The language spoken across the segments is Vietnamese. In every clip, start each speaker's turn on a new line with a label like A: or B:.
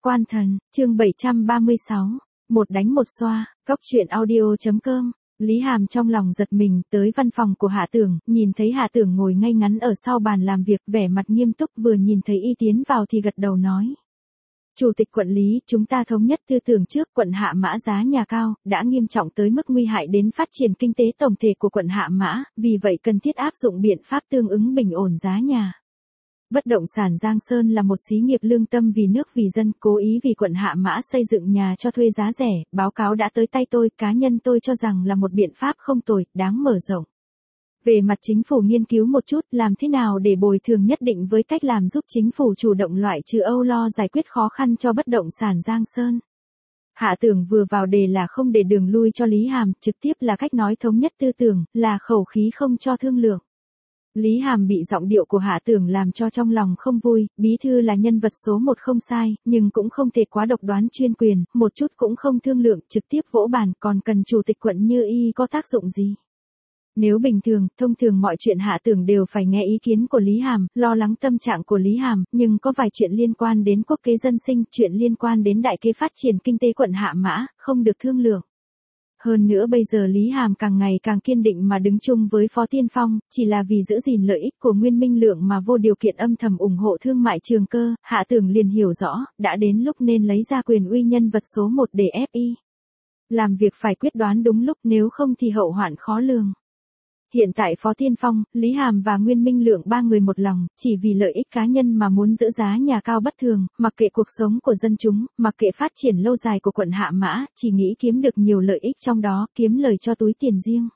A: Quan thần, chương 736, một đánh một xoa, góc truyện audio.com. Lý Hàm trong lòng giật mình, tới văn phòng của Hạ Tưởng, nhìn thấy Hạ Tưởng ngồi ngay ngắn ở sau bàn làm việc, vẻ mặt nghiêm túc, vừa nhìn thấy y tiến vào thì gật đầu nói. Chủ tịch quận Lý, chúng ta thống nhất tư tưởng trước, quận Hạ Mã giá nhà cao, đã nghiêm trọng tới mức nguy hại đến phát triển kinh tế tổng thể của quận Hạ Mã, vì vậy cần thiết áp dụng biện pháp tương ứng bình ổn giá nhà. Bất động sản Giang Sơn là một xí nghiệp lương tâm vì nước vì dân, cố ý vì quận Hạ Mã xây dựng nhà cho thuê giá rẻ, báo cáo đã tới tay tôi, cá nhân tôi cho rằng là một biện pháp không tồi, đáng mở rộng. Về mặt chính phủ nghiên cứu một chút, làm thế nào để bồi thường nhất định với cách làm giúp chính phủ chủ động loại trừ âu lo giải quyết khó khăn cho bất động sản Giang Sơn. Hạ Tưởng vừa vào đề là không để đường lui cho Lý Hàm, trực tiếp là cách nói thống nhất tư tưởng, là khẩu khí không cho thương lượng. Lý Hàm bị giọng điệu của Hạ Tưởng làm cho trong lòng không vui, bí thư là nhân vật số một không sai, nhưng cũng không thể quá độc đoán chuyên quyền, một chút cũng không thương lượng, trực tiếp vỗ bàn, còn cần chủ tịch quận như y có tác dụng gì. Nếu bình thường, thông thường mọi chuyện Hạ Tưởng đều phải nghe ý kiến của Lý Hàm, lo lắng tâm trạng của Lý Hàm, nhưng có vài chuyện liên quan đến quốc kế dân sinh, chuyện liên quan đến đại kế phát triển kinh tế quận Hạ Mã, không được thương lượng. Hơn nữa bây giờ Lý Hàm càng ngày càng kiên định mà đứng chung với Phó Tiên Phong, chỉ là vì giữ gìn lợi ích của Nguyên Minh Lượng mà vô điều kiện âm thầm ủng hộ thương mại Trường Cơ, Hạ Tưởng liền hiểu rõ, đã đến lúc nên lấy ra quyền uy nhân vật số một để ép y. Làm việc phải quyết đoán đúng lúc, nếu không thì hậu hoạn khó lường. Hiện tại Phó Tiên Phong, Lý Hàm và Nguyên Minh Lượng ba người một lòng, chỉ vì lợi ích cá nhân mà muốn giữ giá nhà cao bất thường, mặc kệ cuộc sống của dân chúng, mặc kệ phát triển lâu dài của quận Hạ Mã, chỉ nghĩ kiếm được nhiều lợi ích trong đó, kiếm lời cho túi tiền riêng.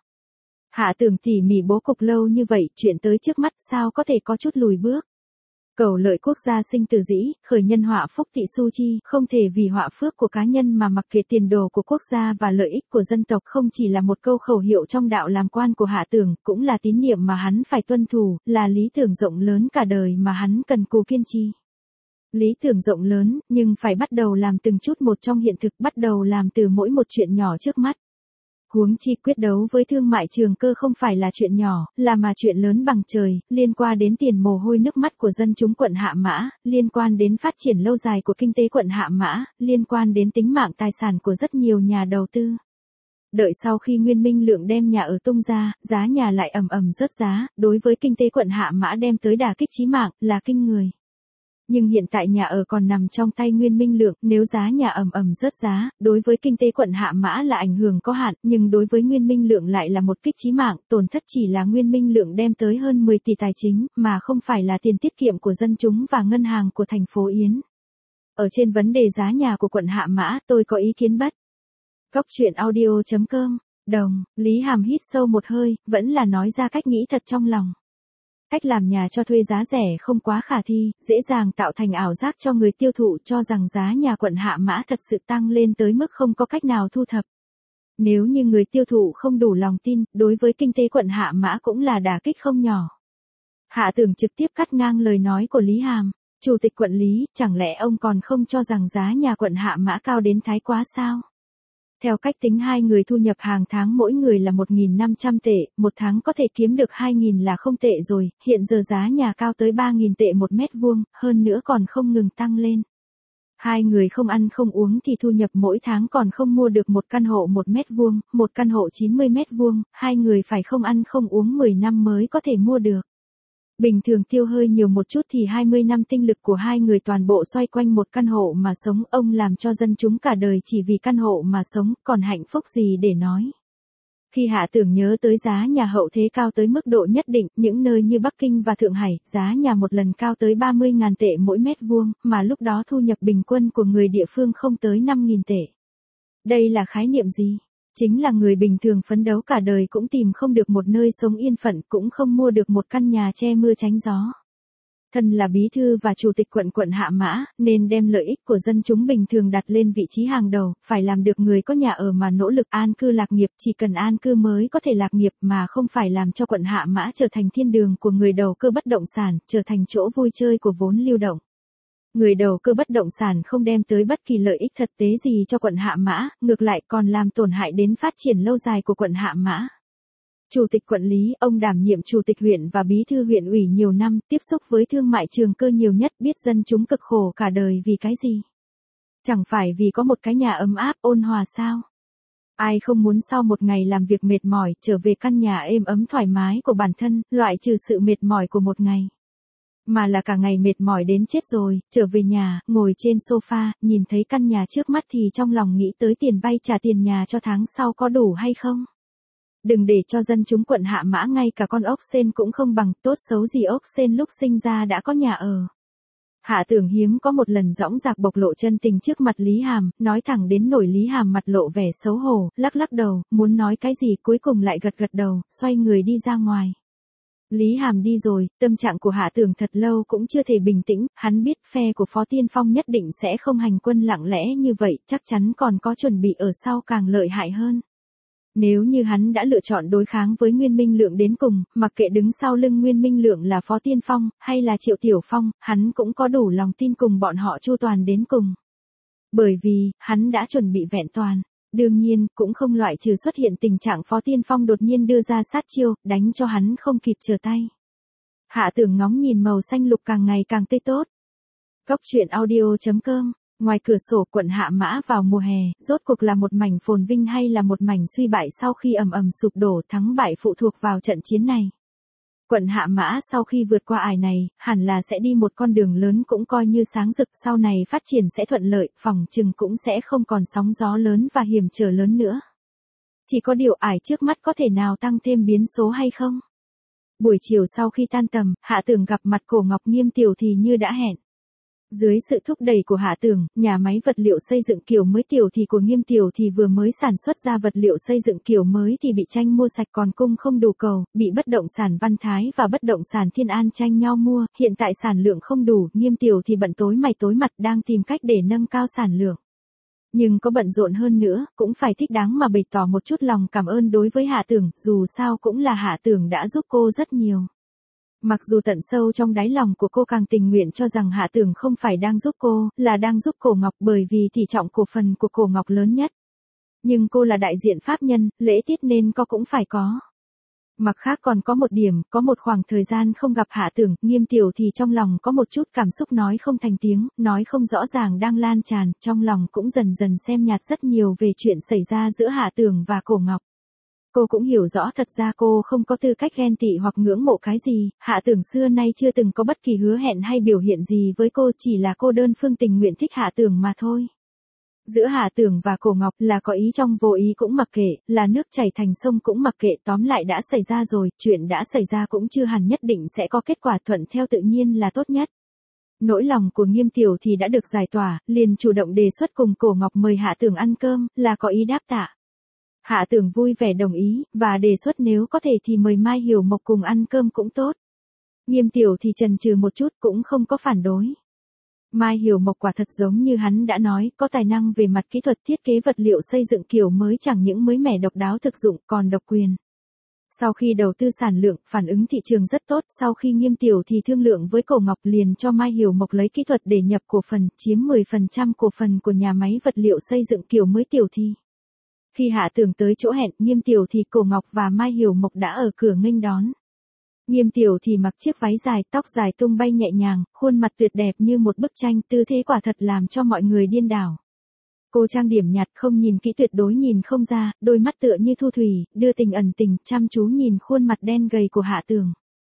A: Hạ Tưởng tỉ mỉ bố cục lâu như vậy, chuyện tới trước mắt sao có thể có chút lùi bước. Cầu lợi quốc gia sinh từ dĩ, khởi nhân họa phúc tị su chi, không thể vì họa phước của cá nhân mà mặc kệ tiền đồ của quốc gia và lợi ích của dân tộc, không chỉ là một câu khẩu hiệu trong đạo làm quan của Hạ Tưởng, cũng là tín niệm mà hắn phải tuân thủ, là lý tưởng rộng lớn cả đời mà hắn cần cù kiên trì. Lý tưởng rộng lớn, nhưng phải bắt đầu làm từng chút một trong hiện thực, bắt đầu làm từ mỗi một chuyện nhỏ trước mắt. Huống chi quyết đấu với thương mại Trường Cơ không phải là chuyện nhỏ, là mà chuyện lớn bằng trời, liên quan đến tiền mồ hôi nước mắt của dân chúng quận Hạ Mã, liên quan đến phát triển lâu dài của kinh tế quận Hạ Mã, liên quan đến tính mạng tài sản của rất nhiều nhà đầu tư. Đợi sau khi Nguyên Minh Lượng đem nhà ở tung ra, giá nhà lại ầm ầm rớt giá, đối với kinh tế quận Hạ Mã đem tới đả kích chí mạng, là kinh người. Nhưng hiện tại nhà ở còn nằm trong tay Nguyên Minh Lượng, nếu giá nhà ầm ầm rớt giá, đối với kinh tế quận Hạ Mã là ảnh hưởng có hạn, nhưng đối với Nguyên Minh Lượng lại là một kích chí mạng, tổn thất chỉ là Nguyên Minh Lượng đem tới hơn 10 tỷ tài chính, mà không phải là tiền tiết kiệm của dân chúng và ngân hàng của thành phố Yến. Ở trên vấn đề giá nhà của quận Hạ Mã, tôi có ý kiến bất. Góc truyện audio.com, đồng, Lý Hàm hít sâu một hơi, vẫn là nói ra cách nghĩ thật trong lòng. Cách làm nhà cho thuê giá rẻ không quá khả thi, dễ dàng tạo thành ảo giác cho người tiêu thụ cho rằng giá nhà quận Hạ Mã thật sự tăng lên tới mức không có cách nào thu thập. Nếu như người tiêu thụ không đủ lòng tin, đối với kinh tế quận Hạ Mã cũng là đả kích không nhỏ. Hạ Tưởng trực tiếp cắt ngang lời nói của Lý Hàm. Chủ tịch quận Lý, chẳng lẽ ông còn không cho rằng giá nhà quận Hạ Mã cao đến thái quá sao? Theo cách tính hai người thu nhập hàng tháng mỗi người là 1.500 tệ, một tháng có thể kiếm được 2.000 là không tệ rồi, hiện giờ giá nhà cao tới 3.000 tệ một mét vuông, hơn nữa còn không ngừng tăng lên. Hai người không ăn không uống thì thu nhập mỗi tháng còn không mua được một căn hộ 1 mét vuông, một căn hộ 90 mét vuông, hai người phải không ăn không uống 10 năm mới có thể mua được. Bình thường tiêu hơi nhiều một chút thì 20 năm tinh lực của hai người toàn bộ xoay quanh một căn hộ mà sống, ông làm cho dân chúng cả đời chỉ vì căn hộ mà sống, còn hạnh phúc gì để nói. Khi Hạ Tưởng nhớ tới giá nhà hậu thế cao tới mức độ nhất định, những nơi như Bắc Kinh và Thượng Hải, giá nhà một lần cao tới 30.000 tệ mỗi mét vuông, mà lúc đó thu nhập bình quân của người địa phương không tới 5.000 tệ. Đây là khái niệm gì? Chính là người bình thường phấn đấu cả đời cũng tìm không được một nơi sống yên phận, cũng không mua được một căn nhà che mưa tránh gió. Thân là bí thư và chủ tịch quận Hạ Mã, nên đem lợi ích của dân chúng bình thường đặt lên vị trí hàng đầu, phải làm được người có nhà ở mà nỗ lực an cư lạc nghiệp, chỉ cần an cư mới có thể lạc nghiệp mà không phải làm cho quận Hạ Mã trở thành thiên đường của người đầu cơ bất động sản, trở thành chỗ vui chơi của vốn lưu động. Người đầu cơ bất động sản không đem tới bất kỳ lợi ích thực tế gì cho quận Hạ Mã, ngược lại còn làm tổn hại đến phát triển lâu dài của quận Hạ Mã. Chủ tịch quận Lý, ông đảm nhiệm chủ tịch huyện và bí thư huyện ủy nhiều năm, tiếp xúc với thương mại Trường Cơ nhiều nhất, biết dân chúng cực khổ cả đời vì cái gì. Chẳng phải vì có một cái nhà ấm áp ôn hòa sao? Ai không muốn sau một ngày làm việc mệt mỏi, trở về căn nhà êm ấm thoải mái của bản thân, loại trừ sự mệt mỏi của một ngày. Mà là cả ngày mệt mỏi đến chết rồi, trở về nhà, ngồi trên sofa, nhìn thấy căn nhà trước mắt thì trong lòng nghĩ tới tiền vay trả tiền nhà cho tháng sau có đủ hay không. Đừng để cho dân chúng quận Hạ Mã ngay cả con ốc sên cũng không bằng, tốt xấu gì ốc sên lúc sinh ra đã có nhà ở. Hạ Tưởng hiếm có một lần dõng dạc bộc lộ chân tình trước mặt Lý Hàm, nói thẳng đến nổi Lý Hàm mặt lộ vẻ xấu hổ, lắc lắc đầu, muốn nói cái gì cuối cùng lại gật gật đầu, xoay người đi ra ngoài. Lý Hàm đi rồi, tâm trạng của Hạ Tưởng thật lâu cũng chưa thể bình tĩnh, hắn biết phe của Phó Tiên Phong nhất định sẽ không hành quân lặng lẽ như vậy, chắc chắn còn có chuẩn bị ở sau càng lợi hại hơn. Nếu như hắn đã lựa chọn đối kháng với Nguyên Minh Lượng đến cùng, mặc kệ đứng sau lưng Nguyên Minh Lượng là Phó Tiên Phong, hay là Triệu Tiểu Phong, hắn cũng có đủ lòng tin cùng bọn họ chu toàn đến cùng. Bởi vì, hắn đã chuẩn bị vẹn toàn. Đương nhiên, cũng không loại trừ xuất hiện tình trạng Phó Tiên Phong đột nhiên đưa ra sát chiêu, đánh cho hắn không kịp trở tay. Hạ Tưởng ngóng nhìn màu xanh lục càng ngày càng tươi tốt. Góc truyện audio.com. Ngoài cửa sổ quận Hạ Mã vào mùa hè, rốt cuộc là một mảnh phồn vinh hay là một mảnh suy bại sau khi ầm ầm sụp đổ, thắng bại phụ thuộc vào trận chiến này. Quận Hạ Mã sau khi vượt qua ải này, hẳn là sẽ đi một con đường lớn cũng coi như sáng rực, sau này phát triển sẽ thuận lợi, phỏng chừng cũng sẽ không còn sóng gió lớn và hiểm trở lớn nữa. Chỉ có điều ải trước mắt có thể nào tăng thêm biến số hay không? Buổi chiều sau khi tan tầm, Hạ Tưởng gặp mặt Cổ Ngọc Nghiêm Tiểu thì như đã hẹn. Dưới sự thúc đẩy của Hạ Tưởng, nhà máy vật liệu xây dựng kiểu mới Tiểu thì của Nghiêm Tiểu thì vừa mới sản xuất ra vật liệu xây dựng kiểu mới thì bị tranh mua sạch, còn cung không đủ cầu, bị bất động sản Văn Thái và bất động sản Thiên An tranh nhau mua, hiện tại sản lượng không đủ, Nghiêm Tiểu thì bận tối mày tối mặt đang tìm cách để nâng cao sản lượng. Nhưng có bận rộn hơn nữa, cũng phải thích đáng mà bày tỏ một chút lòng cảm ơn đối với Hạ Tưởng, dù sao cũng là Hạ Tưởng đã giúp cô rất nhiều. Mặc dù tận sâu trong đáy lòng của cô càng tình nguyện cho rằng Hạ Tưởng không phải đang giúp cô, là đang giúp Cổ Ngọc, bởi vì tỷ trọng cổ phần của Cổ Ngọc lớn nhất. Nhưng cô là đại diện pháp nhân, lễ tiết nên có cũng phải có. Mặt khác còn có một điểm, có một khoảng thời gian không gặp Hạ Tưởng, Nghiêm Tiểu thì trong lòng có một chút cảm xúc nói không thành tiếng, nói không rõ ràng đang lan tràn, trong lòng cũng dần dần xem nhạt rất nhiều về chuyện xảy ra giữa Hạ Tưởng và Cổ Ngọc. Cô cũng hiểu rõ thật ra cô không có tư cách ghen tị hoặc ngưỡng mộ cái gì, Hạ Tưởng xưa nay chưa từng có bất kỳ hứa hẹn hay biểu hiện gì với cô, chỉ là cô đơn phương tình nguyện thích Hạ Tưởng mà thôi. Giữa Hạ Tưởng và Cổ Ngọc là có ý trong vô ý cũng mặc kệ, là nước chảy thành sông cũng mặc kệ, tóm lại đã xảy ra rồi, chuyện đã xảy ra cũng chưa hẳn nhất định sẽ có kết quả, thuận theo tự nhiên là tốt nhất. Nỗi lòng của Nghiêm Tiểu thì đã được giải tỏa, liền chủ động đề xuất cùng Cổ Ngọc mời Hạ Tưởng ăn cơm, là có ý đáp tạ. Hạ Tưởng vui vẻ đồng ý, và đề xuất nếu có thể thì mời Mai Hiểu Mộc cùng ăn cơm cũng tốt. Nghiêm Tiểu thì chần chừ một chút cũng không có phản đối. Mai Hiểu Mộc quả thật giống như hắn đã nói, có tài năng về mặt kỹ thuật thiết kế vật liệu xây dựng kiểu mới, chẳng những mới mẻ độc đáo thực dụng còn độc quyền. Sau khi đầu tư sản lượng, phản ứng thị trường rất tốt, sau khi Nghiêm Tiểu thì thương lượng với Cổ Ngọc liền cho Mai Hiểu Mộc lấy kỹ thuật để nhập cổ phần, chiếm 10% cổ phần của nhà máy vật liệu xây dựng kiểu mới Tiểu thì. Khi Hạ Tưởng tới chỗ hẹn, Nghiêm Tiểu thì, Cổ Ngọc và Mai Hiểu Mộc đã ở cửa nghênh đón. Nghiêm Tiểu thì mặc chiếc váy dài, tóc dài tung bay nhẹ nhàng, khuôn mặt tuyệt đẹp như một bức tranh, tư thế quả thật làm cho mọi người điên đảo. Cô trang điểm nhạt không nhìn kỹ tuyệt đối nhìn không ra, đôi mắt tựa như thu thủy, đưa tình ẩn tình, chăm chú nhìn khuôn mặt đen gầy của Hạ Tưởng.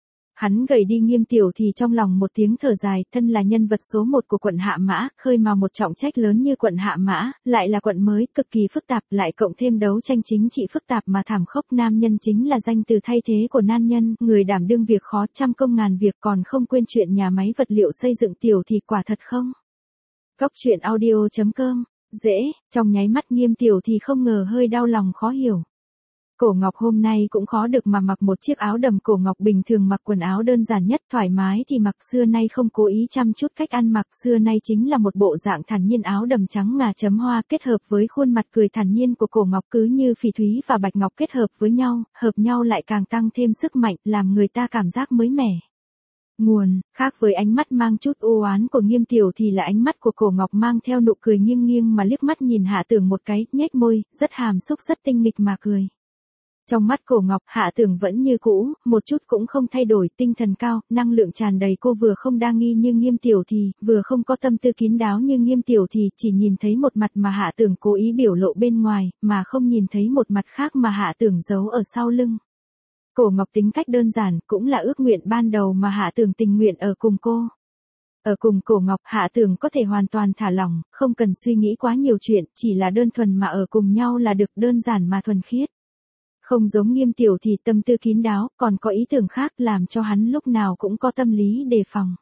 A: Hắn gầy đi, Nghiêm Tiểu thì trong lòng một tiếng thở dài, thân là nhân vật số 1 của quận Hạ Mã, khơi mào một trọng trách lớn như quận Hạ Mã, lại là quận mới, cực kỳ phức tạp, lại cộng thêm đấu tranh chính trị phức tạp mà thảm khốc, nam nhân chính là danh từ thay thế của nan nhân, người đảm đương việc khó, trăm công ngàn việc, còn không quên chuyện nhà máy vật liệu xây dựng Tiểu thì quả thật không. Góc truyện audio.com, dễ, trong nháy mắt Nghiêm Tiểu thì không ngờ hơi đau lòng khó hiểu. Cổ Ngọc hôm nay cũng khó được mà mặc một chiếc áo đầm, Cổ Ngọc bình thường mặc quần áo đơn giản nhất, thoải mái thì mặc, xưa nay không cố ý chăm chút cách ăn mặc, xưa nay chính là một bộ dạng thản nhiên, áo đầm trắng ngà chấm hoa kết hợp với khuôn mặt cười thản nhiên của Cổ Ngọc cứ như phỉ thúy và bạch ngọc kết hợp với nhau, hợp nhau lại càng tăng thêm sức mạnh, làm người ta cảm giác mới mẻ. Nguồn, khác với ánh mắt mang chút u oán của Nghiêm Tiểu thì là ánh mắt của Cổ Ngọc mang theo nụ cười nghiêng nghiêng mà liếc mắt nhìn Hạ Tưởng một cái, nhếch môi, rất hàm xúc rất tinh nghịch mà cười. Trong mắt Cổ Ngọc, Hạ Tưởng vẫn như cũ, một chút cũng không thay đổi, tinh thần cao, năng lượng tràn đầy, cô vừa không đa nghi như Nghiêm Tiểu Thì, vừa không có tâm tư kín đáo như Nghiêm Tiểu Thì, chỉ nhìn thấy một mặt mà Hạ Tưởng cố ý biểu lộ bên ngoài, mà không nhìn thấy một mặt khác mà Hạ Tưởng giấu ở sau lưng. Cổ Ngọc tính cách đơn giản, cũng là ước nguyện ban đầu mà Hạ Tưởng tình nguyện ở cùng cô. Ở cùng Cổ Ngọc, Hạ Tưởng có thể hoàn toàn thả lỏng, không cần suy nghĩ quá nhiều chuyện, chỉ là đơn thuần mà ở cùng nhau là được, đơn giản mà thuần khiết. Không giống Nghiêm Tiểu Thì tâm tư kín đáo, còn có ý tưởng khác làm cho hắn lúc nào cũng có tâm lý đề phòng.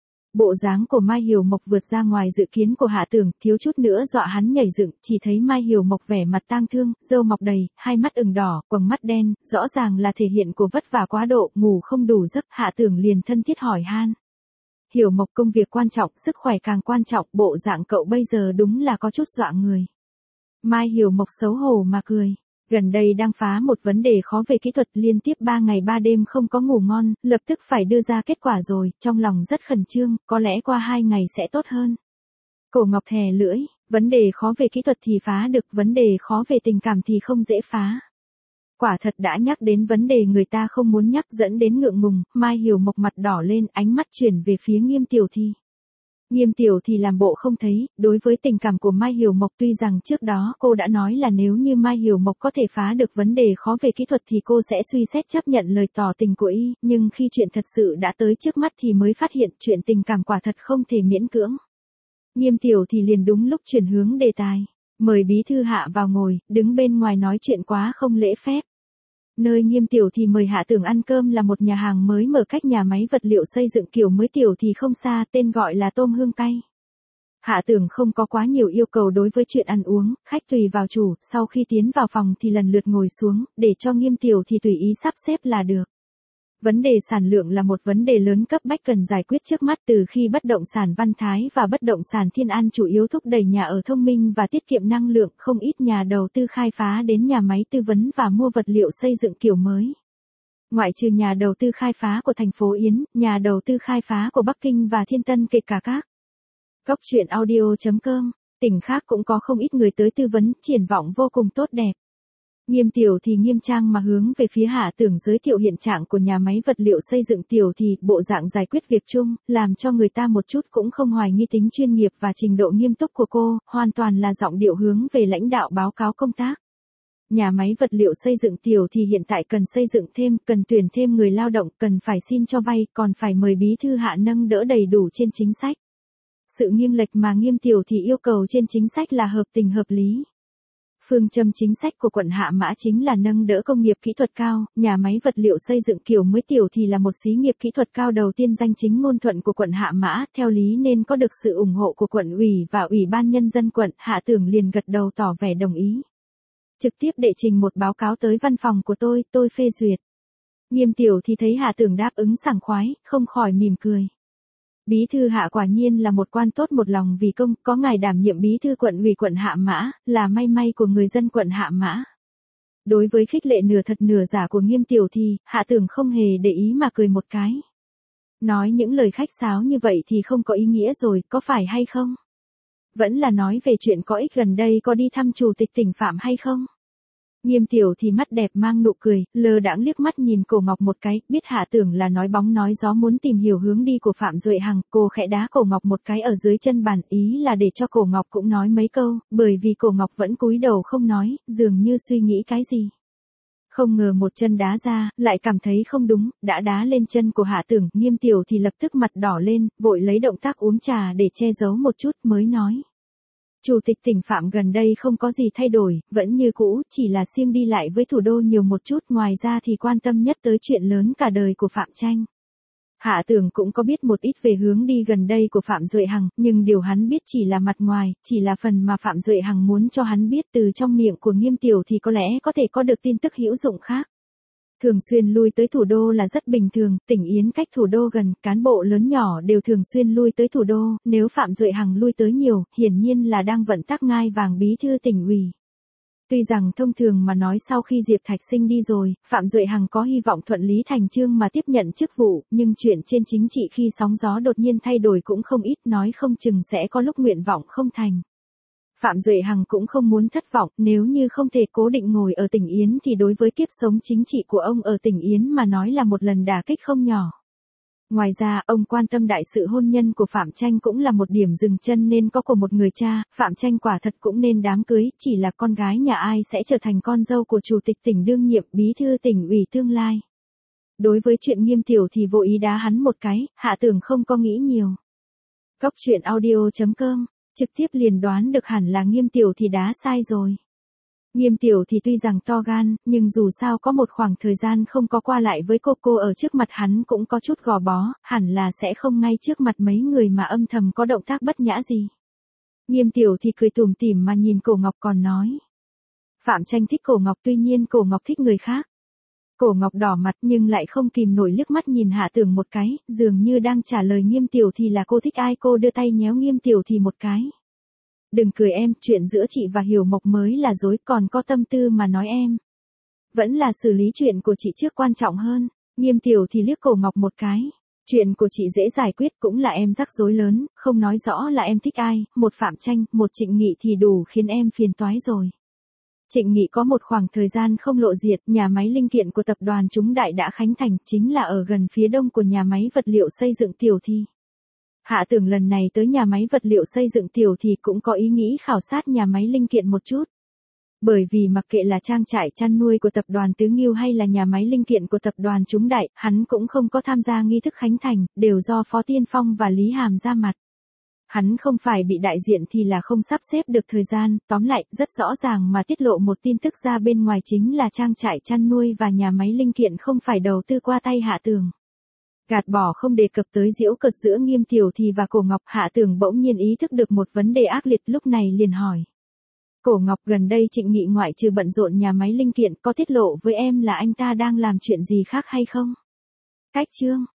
A: Bộ dáng của Mai Hiểu Mộc vượt ra ngoài dự kiến của Hạ Tưởng, thiếu chút nữa dọa hắn nhảy dựng, chỉ thấy Mai Hiểu Mộc vẻ mặt tang thương, râu mọc đầy, hai mắt ửng đỏ, quầng mắt đen, rõ ràng là thể hiện của vất vả quá độ, ngủ không đủ giấc, Hạ Tưởng liền thân thiết hỏi han. Hiểu Mộc, công việc quan trọng, sức khỏe càng quan trọng, bộ dạng cậu bây giờ đúng là có chút dọa người. Mai Hiểu Mộc xấu hổ mà cười. Gần đây đang phá một vấn đề khó về kỹ thuật, liên tiếp 3 ngày 3 đêm không có ngủ ngon, lập tức phải đưa ra kết quả rồi, trong lòng rất khẩn trương, có lẽ qua 2 ngày sẽ tốt hơn. Cổ Ngọc thè lưỡi, vấn đề khó về kỹ thuật thì phá được, vấn đề khó về tình cảm thì không dễ phá. Quả thật đã nhắc đến vấn đề người ta không muốn nhắc, dẫn đến ngượng ngùng, Mai Hiểu Mộc mặt đỏ lên, ánh mắt chuyển về phía Nghiêm Tiểu Thì. Nghiêm Tiểu Thì làm bộ không thấy, đối với tình cảm của Mai Hiểu Mộc tuy rằng trước đó cô đã nói là nếu như Mai Hiểu Mộc có thể phá được vấn đề khó về kỹ thuật thì cô sẽ suy xét chấp nhận lời tỏ tình của y, nhưng khi chuyện thật sự đã tới trước mắt thì mới phát hiện chuyện tình cảm quả thật không thể miễn cưỡng. Nghiêm Tiểu Thì liền đúng lúc chuyển hướng đề tài, mời bí thư Hạ vào ngồi, đứng bên ngoài nói chuyện quá không lễ phép. Nơi Nghiêm Tiểu Thì mời Hạ Tưởng ăn cơm là một nhà hàng mới mở cách nhà máy vật liệu xây dựng kiểu mới Tiểu Thì không xa, tên gọi là Tôm Hương Cay. Hạ Tưởng không có quá nhiều yêu cầu đối với chuyện ăn uống, khách tùy vào chủ, sau khi tiến vào phòng thì lần lượt ngồi xuống, để cho Nghiêm Tiểu Thì tùy ý sắp xếp là được. Vấn đề sản lượng là một vấn đề lớn cấp bách cần giải quyết trước mắt, từ khi bất động sản Văn Thái và bất động sản Thiên An chủ yếu thúc đẩy nhà ở thông minh và tiết kiệm năng lượng, không ít nhà đầu tư khai phá đến nhà máy tư vấn và mua vật liệu xây dựng kiểu mới. Ngoại trừ nhà đầu tư khai phá của thành phố Yến, nhà đầu tư khai phá của Bắc Kinh và Thiên Tân kể cả các góc truyện audio.com, tỉnh khác cũng có không ít người tới tư vấn, triển vọng vô cùng tốt đẹp. Nghiêm Tiểu Thì nghiêm trang mà hướng về phía Hạ Tưởng giới thiệu hiện trạng của nhà máy vật liệu xây dựng. Tiểu Thì, bộ dạng giải quyết việc chung, làm cho người ta một chút cũng không hoài nghi tính chuyên nghiệp và trình độ nghiêm túc của cô, hoàn toàn là giọng điệu hướng về lãnh đạo báo cáo công tác. Nhà máy vật liệu xây dựng Tiểu Thì hiện tại cần xây dựng thêm, cần tuyển thêm người lao động, cần phải xin cho vay, còn phải mời bí thư Hạ nâng đỡ đầy đủ trên chính sách. Sự nghiêng lệch mà Nghiêm Tiểu Thì yêu cầu trên chính sách là hợp tình hợp lý. Phương châm chính sách của quận Hạ Mã chính là nâng đỡ công nghiệp kỹ thuật cao, nhà máy vật liệu xây dựng kiểu mới Tiểu Thì là một xí nghiệp kỹ thuật cao đầu tiên danh chính ngôn thuận của quận Hạ Mã, theo lý nên có được sự ủng hộ của quận ủy và ủy ban nhân dân quận. Hạ Tưởng liền gật đầu tỏ vẻ đồng ý. Trực tiếp đệ trình một báo cáo tới văn phòng của tôi phê duyệt. Nghiêm Tiểu Thì thấy Hạ Tưởng đáp ứng sảng khoái, không khỏi mỉm cười. Bí thư Hạ quả nhiên là một quan tốt một lòng vì công, có ngài đảm nhiệm bí thư quận ủy quận Hạ Mã, là may may của người dân quận Hạ Mã. Đối với khích lệ nửa thật nửa giả của Nghiêm Tiểu Thì, Hạ Tưởng không hề để ý mà cười một cái. Nói những lời khách sáo như vậy thì không có ý nghĩa rồi, có phải hay không? Vẫn là nói về chuyện có ích gần đây có đi thăm chủ tịch tỉnh Phạm hay không? Nghiêm Tiểu Thì mắt đẹp mang nụ cười, lơ đãng liếc mắt nhìn Cổ Ngọc một cái, biết Hạ Tưởng là nói bóng nói gió muốn tìm hiểu hướng đi của Phạm Duệ Hằng, cô khẽ đá Cổ Ngọc một cái ở dưới chân bàn, ý là để cho Cổ Ngọc cũng nói mấy câu, bởi vì Cổ Ngọc vẫn cúi đầu không nói, dường như suy nghĩ cái gì. Không ngờ một chân đá ra, lại cảm thấy không đúng, đã đá lên chân của Hạ Tưởng, Nghiêm Tiểu Thì lập tức mặt đỏ lên, vội lấy động tác uống trà để che giấu một chút mới nói. Chủ tịch tỉnh Phạm gần đây không có gì thay đổi, vẫn như cũ, chỉ là siêng đi lại với thủ đô nhiều một chút, ngoài ra thì quan tâm nhất tới chuyện lớn cả đời của Phạm Tranh. Hạ Tưởng cũng có biết một ít về hướng đi gần đây của Phạm Duệ Hằng, nhưng điều hắn biết chỉ là mặt ngoài, chỉ là phần mà Phạm Duệ Hằng muốn cho hắn biết, từ trong miệng của Nghiêm Tiểu thì có lẽ có thể có được tin tức hữu dụng khác. Thường xuyên lui tới thủ đô là rất bình thường, tỉnh Yến cách thủ đô gần, cán bộ lớn nhỏ đều thường xuyên lui tới thủ đô, nếu Phạm Duệ Hằng lui tới nhiều, hiển nhiên là đang vận tác ngai vàng bí thư tỉnh ủy. Tuy rằng thông thường mà nói sau khi Diệp Thạch Sinh đi rồi, Phạm Duệ Hằng có hy vọng thuận lý thành chương mà tiếp nhận chức vụ, nhưng chuyện trên chính trị khi sóng gió đột nhiên thay đổi cũng không ít, nói không chừng sẽ có lúc nguyện vọng không thành. Phạm Duệ Hằng cũng không muốn thất vọng, nếu như không thể cố định ngồi ở tỉnh Yến thì đối với kiếp sống chính trị của ông ở tỉnh Yến mà nói là một lần đả kích không nhỏ. Ngoài ra, ông quan tâm đại sự hôn nhân của Phạm Tranh cũng là một điểm dừng chân nên có của một người cha, Phạm Tranh quả thật cũng nên đám cưới, chỉ là con gái nhà ai sẽ trở thành con dâu của chủ tịch tỉnh đương nhiệm, bí thư tỉnh ủy tương lai. Đối với chuyện Nghiêm Tiểu thì vô ý đá hắn một cái, Hạ Tường không có nghĩ nhiều. Cóc truyện audio.com, trực tiếp liền đoán được hẳn là Nghiêm Tiểu thì đá sai rồi. Nghiêm Tiểu thì tuy rằng to gan, nhưng dù sao có một khoảng thời gian không có qua lại với cô ở trước mặt hắn cũng có chút gò bó, hẳn là sẽ không ngay trước mặt mấy người mà âm thầm có động tác bất nhã gì. Nghiêm Tiểu thì cười tủm tỉm mà nhìn Cổ Ngọc còn nói. Phạm Tranh thích Cổ Ngọc, tuy nhiên Cổ Ngọc thích người khác. Cổ Ngọc đỏ mặt nhưng lại không kìm nổi liếc mắt nhìn Hạ Tường một cái, dường như đang trả lời Nghiêm Tiểu thì là cô thích ai, cô đưa tay nhéo Nghiêm Tiểu thì một cái. Đừng cười em, chuyện giữa chị và Hiểu Mộc mới là dối, còn có tâm tư mà nói em. Vẫn là xử lý chuyện của chị trước quan trọng hơn. Nghiêm Tiểu thì liếc Cổ Ngọc một cái. Chuyện của chị dễ giải quyết, cũng là em rắc rối lớn, không nói rõ là em thích ai, một Phạm Tranh, một Trịnh Nghị thì đủ khiến em phiền toái rồi. Trịnh Nghị có một khoảng thời gian không lộ diện, nhà máy linh kiện của tập đoàn Chúng Đại đã khánh thành, chính là ở gần phía đông của nhà máy vật liệu xây dựng Tiểu Thi. Hạ Tường lần này tới nhà máy vật liệu xây dựng Tiểu Thì cũng có ý nghĩ khảo sát nhà máy linh kiện một chút. Bởi vì mặc kệ là trang trại chăn nuôi của tập đoàn Tứ Nghiêu hay là nhà máy linh kiện của tập đoàn Chúng Đại, hắn cũng không có tham gia nghi thức khánh thành, đều do Phó Tiên Phong và Lý Hàm ra mặt. Hắn không phải bị đại diện thì là không sắp xếp được thời gian, tóm lại, rất rõ ràng mà tiết lộ một tin tức ra bên ngoài chính là trang trại chăn nuôi và nhà máy linh kiện không phải đầu tư qua tay Hạ Tường. Gạt bỏ không đề cập tới giễu cợt giữa Nghiêm Tiểu thì và Cổ Ngọc, Hạ Tường bỗng nhiên ý thức được một vấn đề ác liệt, lúc này liền hỏi. Cổ Ngọc, gần đây Trịnh Nghị ngoại trừ bận rộn nhà máy linh kiện có tiết lộ với em là anh ta đang làm chuyện gì khác hay không? Cách chương